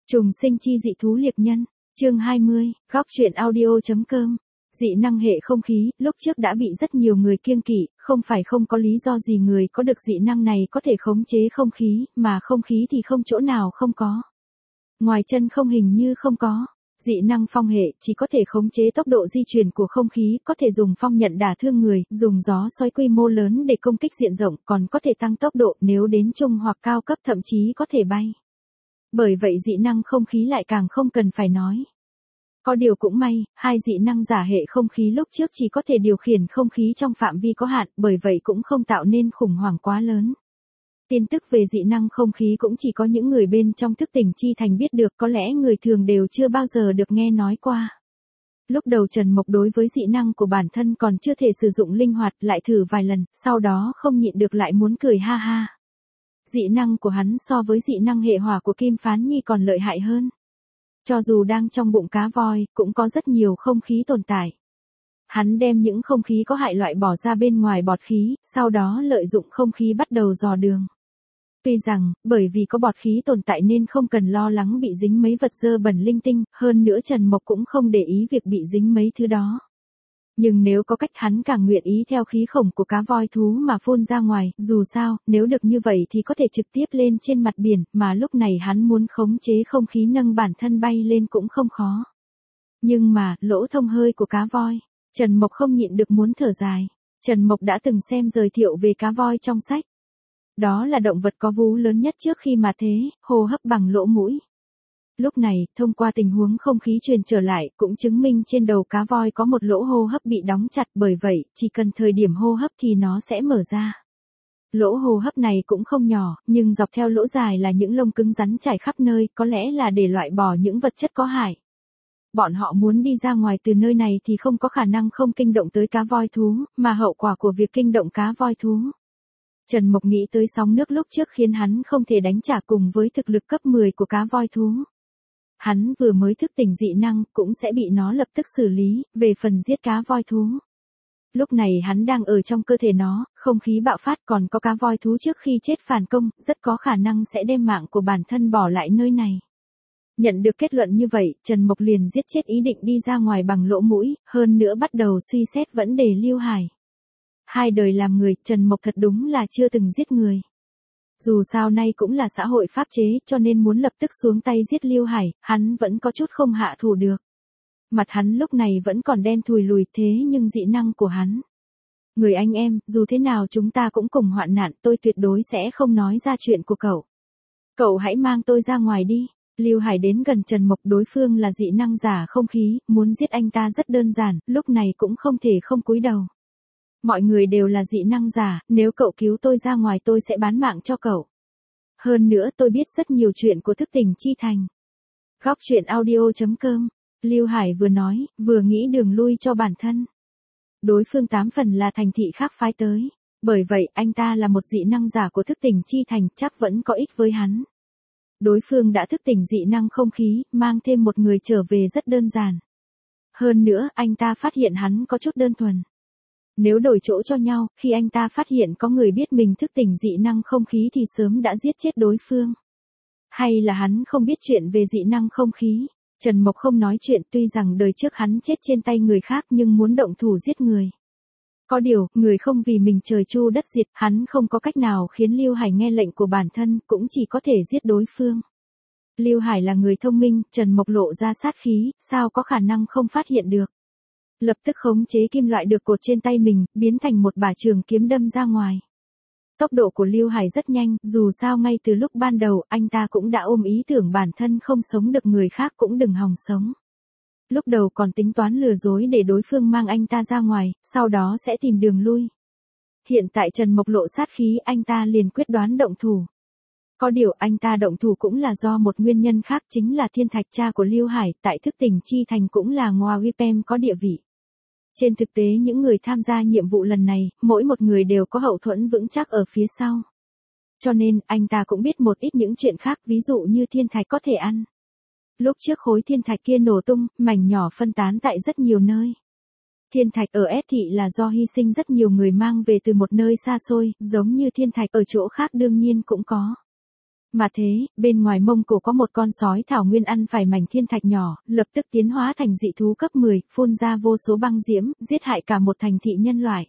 Trùng sinh chi dị thú liệp nhân, chương 20, góc truyện audio.com. Dị năng hệ không khí, lúc trước đã bị rất nhiều người kiêng kỵ, không phải không có lý do gì người có được dị năng này có thể khống chế không khí, mà không khí thì không chỗ nào không có. Ngoài chân không hình như không có. Dị năng phong hệ chỉ có thể khống chế tốc độ di chuyển của không khí, có thể dùng phong nhận đả thương người, dùng gió xoáy quy mô lớn để công kích diện rộng, còn có thể tăng tốc độ nếu đến trung hoặc cao cấp, thậm chí có thể bay. Bởi vậy dị năng không khí lại càng không cần phải nói. Có điều cũng may, hai dị năng giả hệ không khí lúc trước chỉ có thể điều khiển không khí trong phạm vi có hạn, bởi vậy cũng không tạo nên khủng hoảng quá lớn. Tin tức về dị năng không khí cũng chỉ có những người bên trong thức tỉnh chi thành biết được, có lẽ người thường đều chưa bao giờ được nghe nói qua. Lúc đầu Trần Mộc đối với dị năng của bản thân còn chưa thể sử dụng linh hoạt, lại thử vài lần, sau đó không nhịn được lại muốn cười ha ha. Dị năng của hắn so với dị năng hệ hỏa của Kim Phán Nhi còn lợi hại hơn. Cho dù đang trong bụng cá voi, cũng có rất nhiều không khí tồn tại. Hắn đem những không khí có hại loại bỏ ra bên ngoài bọt khí, sau đó lợi dụng không khí bắt đầu dò đường. Tuy rằng, bởi vì có bọt khí tồn tại nên không cần lo lắng bị dính mấy vật dơ bẩn linh tinh, hơn nữa Trần Mộc cũng không để ý việc bị dính mấy thứ đó. Nhưng nếu có cách hắn càng nguyện ý theo khí khổng của cá voi thú mà phun ra ngoài, dù sao, nếu được như vậy thì có thể trực tiếp lên trên mặt biển, mà lúc này hắn muốn khống chế không khí nâng bản thân bay lên cũng không khó. Nhưng mà, lỗ thông hơi của cá voi, Trần Mộc không nhịn được muốn thở dài. Trần Mộc đã từng xem giới thiệu về cá voi trong sách. Đó là động vật có vú lớn nhất trước khi mà thế, hô hấp bằng lỗ mũi. Lúc này, thông qua tình huống không khí truyền trở lại, cũng chứng minh trên đầu cá voi có một lỗ hô hấp bị đóng chặt, bởi vậy, chỉ cần thời điểm hô hấp thì nó sẽ mở ra. Lỗ hô hấp này cũng không nhỏ, nhưng dọc theo lỗ dài là những lông cứng rắn trải khắp nơi, có lẽ là để loại bỏ những vật chất có hại. Bọn họ muốn đi ra ngoài từ nơi này thì không có khả năng không kinh động tới cá voi thú, mà hậu quả của việc kinh động cá voi thú. Trần Mộc nghĩ tới sóng nước lúc trước khiến hắn không thể đánh trả cùng với thực lực cấp 10 của cá voi thú. Hắn vừa mới thức tỉnh dị năng, cũng sẽ bị nó lập tức xử lý, về phần giết cá voi thú. Lúc này hắn đang ở trong cơ thể nó, không khí bạo phát, còn có cá voi thú trước khi chết phản công, rất có khả năng sẽ đem mạng của bản thân bỏ lại nơi này. Nhận được kết luận như vậy, Trần Mộc liền giết chết ý định đi ra ngoài bằng lỗ mũi, hơn nữa bắt đầu suy xét vấn đề Lưu Hải. Hai đời làm người, Trần Mộc thật đúng là chưa từng giết người. Dù sao nay cũng là xã hội pháp chế, cho nên muốn lập tức xuống tay giết Lưu Hải, hắn vẫn có chút không hạ thủ được. Mặt hắn lúc này vẫn còn đen thùi lùi, thế nhưng dị năng của hắn. Người anh em, dù thế nào chúng ta cũng cùng hoạn nạn, tôi tuyệt đối sẽ không nói ra chuyện của cậu. Cậu hãy mang tôi ra ngoài đi. Lưu Hải đến gần Trần Mộc, đối phương là dị năng giả không khí, muốn giết anh ta rất đơn giản, lúc này cũng không thể không cúi đầu. Mọi người đều là dị năng giả, nếu cậu cứu tôi ra ngoài tôi sẽ bán mạng cho cậu. Hơn nữa tôi biết rất nhiều chuyện của thức tỉnh chi thành. Góc truyện audio.com. Lưu Hải vừa nói, vừa nghĩ đường lui cho bản thân. Đối phương 8 phần là thành thị khác phái tới. Bởi vậy, anh ta là một dị năng giả của thức tỉnh chi thành, chắc vẫn có ích với hắn. Đối phương đã thức tỉnh dị năng không khí, mang thêm một người trở về rất đơn giản. Hơn nữa, anh ta phát hiện hắn có chút đơn thuần. Nếu đổi chỗ cho nhau, khi anh ta phát hiện có người biết mình thức tỉnh dị năng không khí thì sớm đã giết chết đối phương. Hay là hắn không biết chuyện về dị năng không khí? Trần Mộc không nói chuyện, tuy rằng đời trước hắn chết trên tay người khác nhưng muốn động thủ giết người. Có điều, người không vì mình trời chu đất diệt, hắn không có cách nào khiến Lưu Hải nghe lệnh của bản thân, cũng chỉ có thể giết đối phương. Lưu Hải là người thông minh, Trần Mộc lộ ra sát khí, sao có khả năng không phát hiện được. Lập tức khống chế kim loại được cột trên tay mình, biến thành một bả trường kiếm đâm ra ngoài. Tốc độ của Lưu Hải rất nhanh, dù sao ngay từ lúc ban đầu, anh ta cũng đã ôm ý tưởng bản thân không sống được người khác cũng đừng hòng sống. Lúc đầu còn tính toán lừa dối để đối phương mang anh ta ra ngoài, sau đó sẽ tìm đường lui. Hiện tại Trần Mộc lộ sát khí, anh ta liền quyết đoán động thủ. Có điều anh ta động thủ cũng là do một nguyên nhân khác, chính là Thiên Thạch cha của Lưu Hải, tại thức tỉnh chi thành cũng là Ngoa Wipem có địa vị. Trên thực tế những người tham gia nhiệm vụ lần này, mỗi một người đều có hậu thuẫn vững chắc ở phía sau. Cho nên, anh ta cũng biết một ít những chuyện khác, ví dụ như thiên thạch có thể ăn. Lúc trước khối thiên thạch kia nổ tung, mảnh nhỏ phân tán tại rất nhiều nơi. Thiên thạch ở S thị là do hy sinh rất nhiều người mang về từ một nơi xa xôi, giống như thiên thạch ở chỗ khác đương nhiên cũng có. Mà thế, bên ngoài Mông Cổ có một con sói thảo nguyên ăn phải mảnh thiên thạch nhỏ, lập tức tiến hóa thành dị thú cấp 10, phun ra vô số băng diễm, giết hại cả một thành thị nhân loại.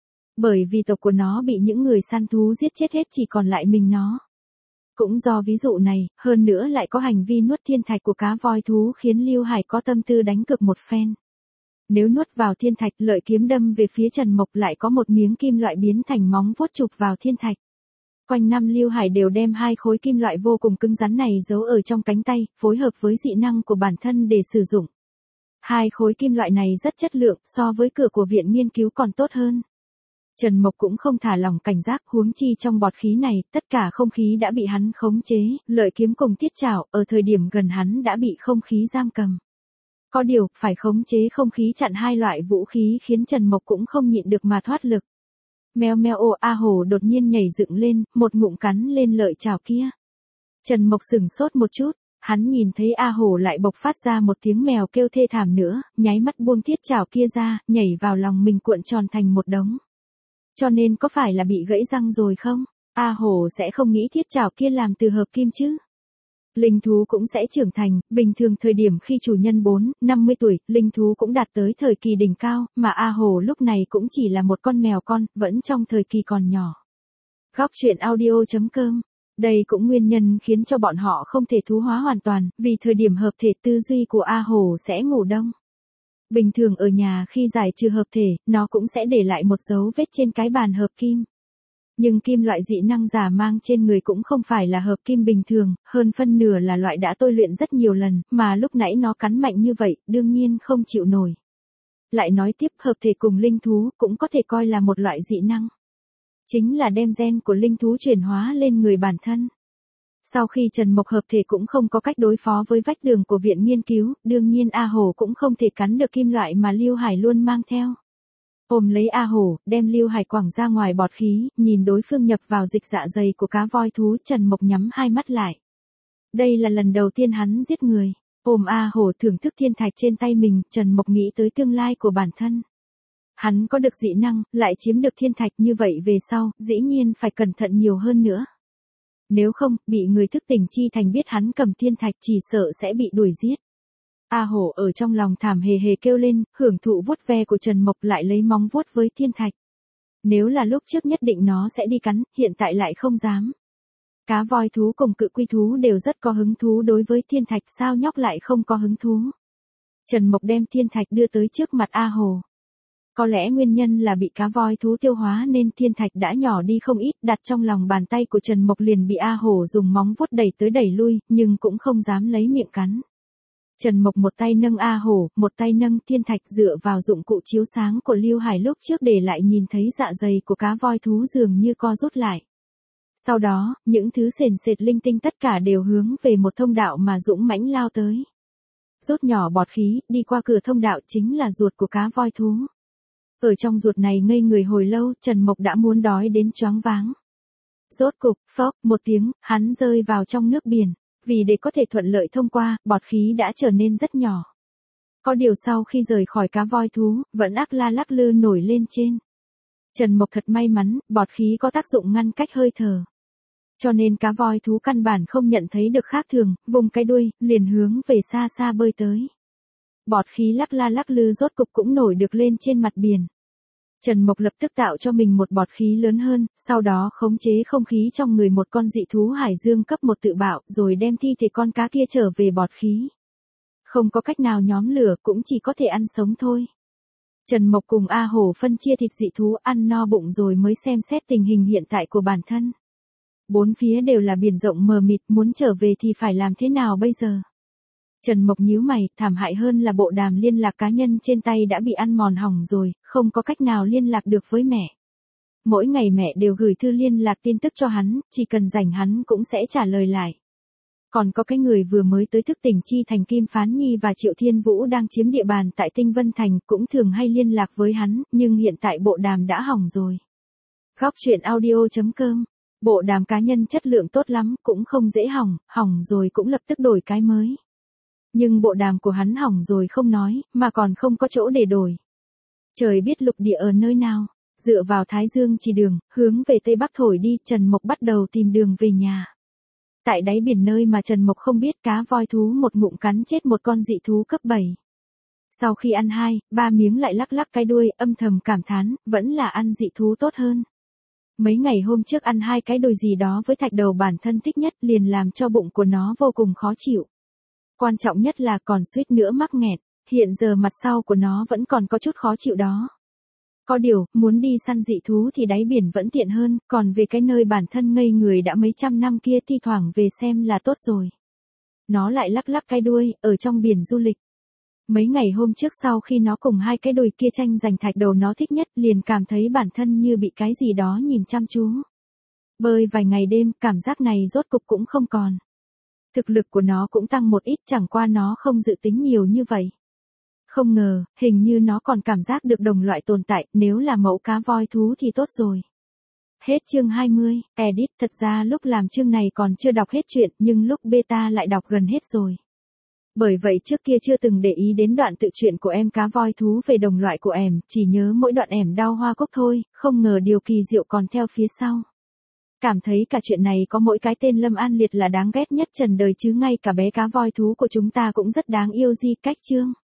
Bởi vì tộc của nó bị những người săn thú giết chết hết, chỉ còn lại mình nó. Cũng do ví dụ này, hơn nữa lại có hành vi nuốt thiên thạch của cá voi thú khiến Lưu Hải có tâm tư đánh cược một phen. Nếu nuốt vào thiên thạch, lợi kiếm đâm về phía Trần Mộc, lại có một miếng kim loại biến thành móng vuốt chụp vào thiên thạch. Quanh năm Lưu Hải đều đem hai khối kim loại vô cùng cứng rắn này giấu ở trong cánh tay, phối hợp với dị năng của bản thân để sử dụng. Hai khối kim loại này rất chất lượng, so với cửa của viện nghiên cứu còn tốt hơn. Trần Mộc cũng không thả lỏng cảnh giác, huống chi trong bọt khí này, tất cả không khí đã bị hắn khống chế, lợi kiếm cùng thiết trảo, ở thời điểm gần hắn đã bị không khí giam cầm. Có điều, phải khống chế không khí chặn hai loại vũ khí khiến Trần Mộc cũng không nhịn được mà thoát lực. Meo meo ô, A Hổ đột nhiên nhảy dựng lên, một ngụm cắn lên lợi chảo kia. Trần Mộc sửng sốt một chút, hắn nhìn thấy A Hổ lại bộc phát ra một tiếng mèo kêu thê thảm nữa, nháy mắt buông thiết chảo kia ra, nhảy vào lòng mình cuộn tròn thành một đống. Cho nên có phải là bị gãy răng rồi không? A Hổ sẽ không nghĩ thiết chảo kia làm từ hợp kim chứ? Linh thú cũng sẽ trưởng thành, bình thường thời điểm khi chủ nhân 4-50 tuổi, linh thú cũng đạt tới thời kỳ đỉnh cao, mà A Hổ lúc này cũng chỉ là một con mèo con, vẫn trong thời kỳ còn nhỏ. Góc truyện audio.com. Đây cũng nguyên nhân khiến cho bọn họ không thể thú hóa hoàn toàn, vì thời điểm hợp thể tư duy của A Hổ sẽ ngủ đông. Bình thường ở nhà khi giải trừ hợp thể, nó cũng sẽ để lại một dấu vết trên cái bàn hợp kim. Nhưng kim loại dị năng giả mang trên người cũng không phải là hợp kim bình thường, hơn phân nửa là loại đã tôi luyện rất nhiều lần, mà lúc nãy nó cắn mạnh như vậy, đương nhiên không chịu nổi. Lại nói tiếp, hợp thể cùng linh thú cũng có thể coi là một loại dị năng. Chính là đem gen của linh thú chuyển hóa lên người bản thân. Sau khi Trần Mộc hợp thể cũng không có cách đối phó với vách tường của viện nghiên cứu, đương nhiên A Hổ cũng không thể cắn được kim loại mà Lưu Hải luôn mang theo. Ôm lấy A Hổ, đem Lưu Hải quẳng ra ngoài bọt khí, nhìn đối phương nhập vào dịch dạ dày của cá voi thú, Trần Mộc nhắm hai mắt lại. Đây là lần đầu tiên hắn giết người. Ôm A Hổ thưởng thức thiên thạch trên tay mình, Trần Mộc nghĩ tới tương lai của bản thân. Hắn có được dị năng, lại chiếm được thiên thạch, như vậy về sau, dĩ nhiên phải cẩn thận nhiều hơn nữa. Nếu không, bị người thức tỉnh chi thành biết hắn cầm thiên thạch, chỉ sợ sẽ bị đuổi giết. A Hổ ở trong lòng thảm hề hề kêu lên, hưởng thụ vuốt ve của Trần Mộc, lại lấy móng vuốt với thiên thạch. Nếu là lúc trước nhất định nó sẽ đi cắn, hiện tại lại không dám. Cá voi thú cùng cự quy thú đều rất có hứng thú đối với thiên thạch, sao nhóc lại không có hứng thú. Trần Mộc đem thiên thạch đưa tới trước mặt A Hổ. Có lẽ nguyên nhân là bị cá voi thú tiêu hóa nên thiên thạch đã nhỏ đi không ít, đặt trong lòng bàn tay của Trần Mộc liền bị A Hổ dùng móng vuốt đẩy tới đẩy lui, nhưng cũng không dám lấy miệng cắn. Trần Mộc một tay nâng A Hổ, một tay nâng thiên thạch, dựa vào dụng cụ chiếu sáng của Lưu Hải lúc trước để lại nhìn thấy dạ dày của cá voi thú dường như co rút lại. Sau đó, những thứ sền sệt linh tinh tất cả đều hướng về một thông đạo mà dũng mãnh lao tới. Rút nhỏ bọt khí, đi qua cửa thông đạo chính là ruột của cá voi thú. Ở trong ruột này ngây người hồi lâu, Trần Mộc đã muốn đói đến choáng váng. Rốt cục, phốc, một tiếng, hắn rơi vào trong nước biển. Vì để có thể thuận lợi thông qua, bọt khí đã trở nên rất nhỏ. Có điều sau khi rời khỏi cá voi thú, vẫn lắc lư nổi lên trên. Trần Mộc thật may mắn, bọt khí có tác dụng ngăn cách hơi thở. Cho nên cá voi thú căn bản không nhận thấy được khác thường, vùng cái đuôi, liền hướng về xa xa bơi tới. Bọt khí lắc lư rốt cục cũng nổi được lên trên mặt biển. Trần Mộc lập tức tạo cho mình một bọt khí lớn hơn, sau đó khống chế không khí trong người một con dị thú hải dương cấp 1 tự bạo, rồi đem thi thể con cá kia trở về bọt khí. Không có cách nào nhóm lửa, cũng chỉ có thể ăn sống thôi. Trần Mộc cùng A Hổ phân chia thịt dị thú ăn no bụng rồi mới xem xét tình hình hiện tại của bản thân. Bốn phía đều là biển rộng mờ mịt, muốn trở về thì phải làm thế nào bây giờ? Trần Mộc nhíu mày, thảm hại hơn là bộ đàm liên lạc cá nhân trên tay đã bị ăn mòn hỏng rồi, không có cách nào liên lạc được với mẹ. Mỗi ngày mẹ đều gửi thư liên lạc tin tức cho hắn, chỉ cần rảnh hắn cũng sẽ trả lời lại. Còn có cái người vừa mới tới thức tỉnh chi thành Kim Phán Nhi và Triệu Thiên Vũ đang chiếm địa bàn tại Tinh Vân Thành, cũng thường hay liên lạc với hắn, nhưng hiện tại bộ đàm đã hỏng rồi. Góc truyện audio.com. Bộ đàm cá nhân chất lượng tốt lắm, cũng không dễ hỏng, hỏng rồi cũng lập tức đổi cái mới. Nhưng bộ đàm của hắn hỏng rồi không nói, mà còn không có chỗ để đổi. Trời biết lục địa ở nơi nào, dựa vào Thái Dương chỉ đường, hướng về Tây Bắc thổi đi, Trần Mộc bắt đầu tìm đường về nhà. Tại đáy biển nơi mà Trần Mộc không biết, cá voi thú một ngụm cắn chết một con dị thú cấp 7. Sau khi ăn 2, 3 miếng lại lắc lắc cái đuôi, âm thầm cảm thán, vẫn là ăn dị thú tốt hơn. Mấy ngày hôm trước ăn 2 cái đùi gì đó với thạch đầu bản thân thích nhất, liền làm cho bụng của nó vô cùng khó chịu. Quan trọng nhất là còn suýt nữa mắc nghẹt, hiện giờ mặt sau của nó vẫn còn có chút khó chịu đó. Có điều, muốn đi săn dị thú thì đáy biển vẫn tiện hơn, còn về cái nơi bản thân ngây người đã mấy trăm năm kia thi thoảng về xem là tốt rồi. Nó lại lắc lắc cái đuôi, ở trong biển du lịch. Mấy ngày hôm trước sau khi nó cùng 2 cái đùi kia tranh giành thạch đầu nó thích nhất, liền cảm thấy bản thân như bị cái gì đó nhìn chăm chú. Bơi vài ngày đêm, cảm giác này rốt cục cũng không còn. Thực lực của nó cũng tăng một ít, chẳng qua nó không dự tính nhiều như vậy. Không ngờ, hình như nó còn cảm giác được đồng loại tồn tại, nếu là mẫu cá voi thú thì tốt rồi. Hết chương 20, edit. Thật ra lúc làm chương này còn chưa đọc hết chuyện, nhưng lúc beta lại đọc gần hết rồi. Bởi vậy trước kia chưa từng để ý đến đoạn tự truyện của em cá voi thú về đồng loại của em, chỉ nhớ mỗi đoạn em đau hoa cúc thôi, không ngờ điều kỳ diệu còn theo phía sau. Cảm thấy cả chuyện này có mỗi cái tên Lâm An Liệt là đáng ghét nhất trần đời chứ ngay cả bé cá voi thú của chúng ta cũng rất đáng yêu. Di cách chương.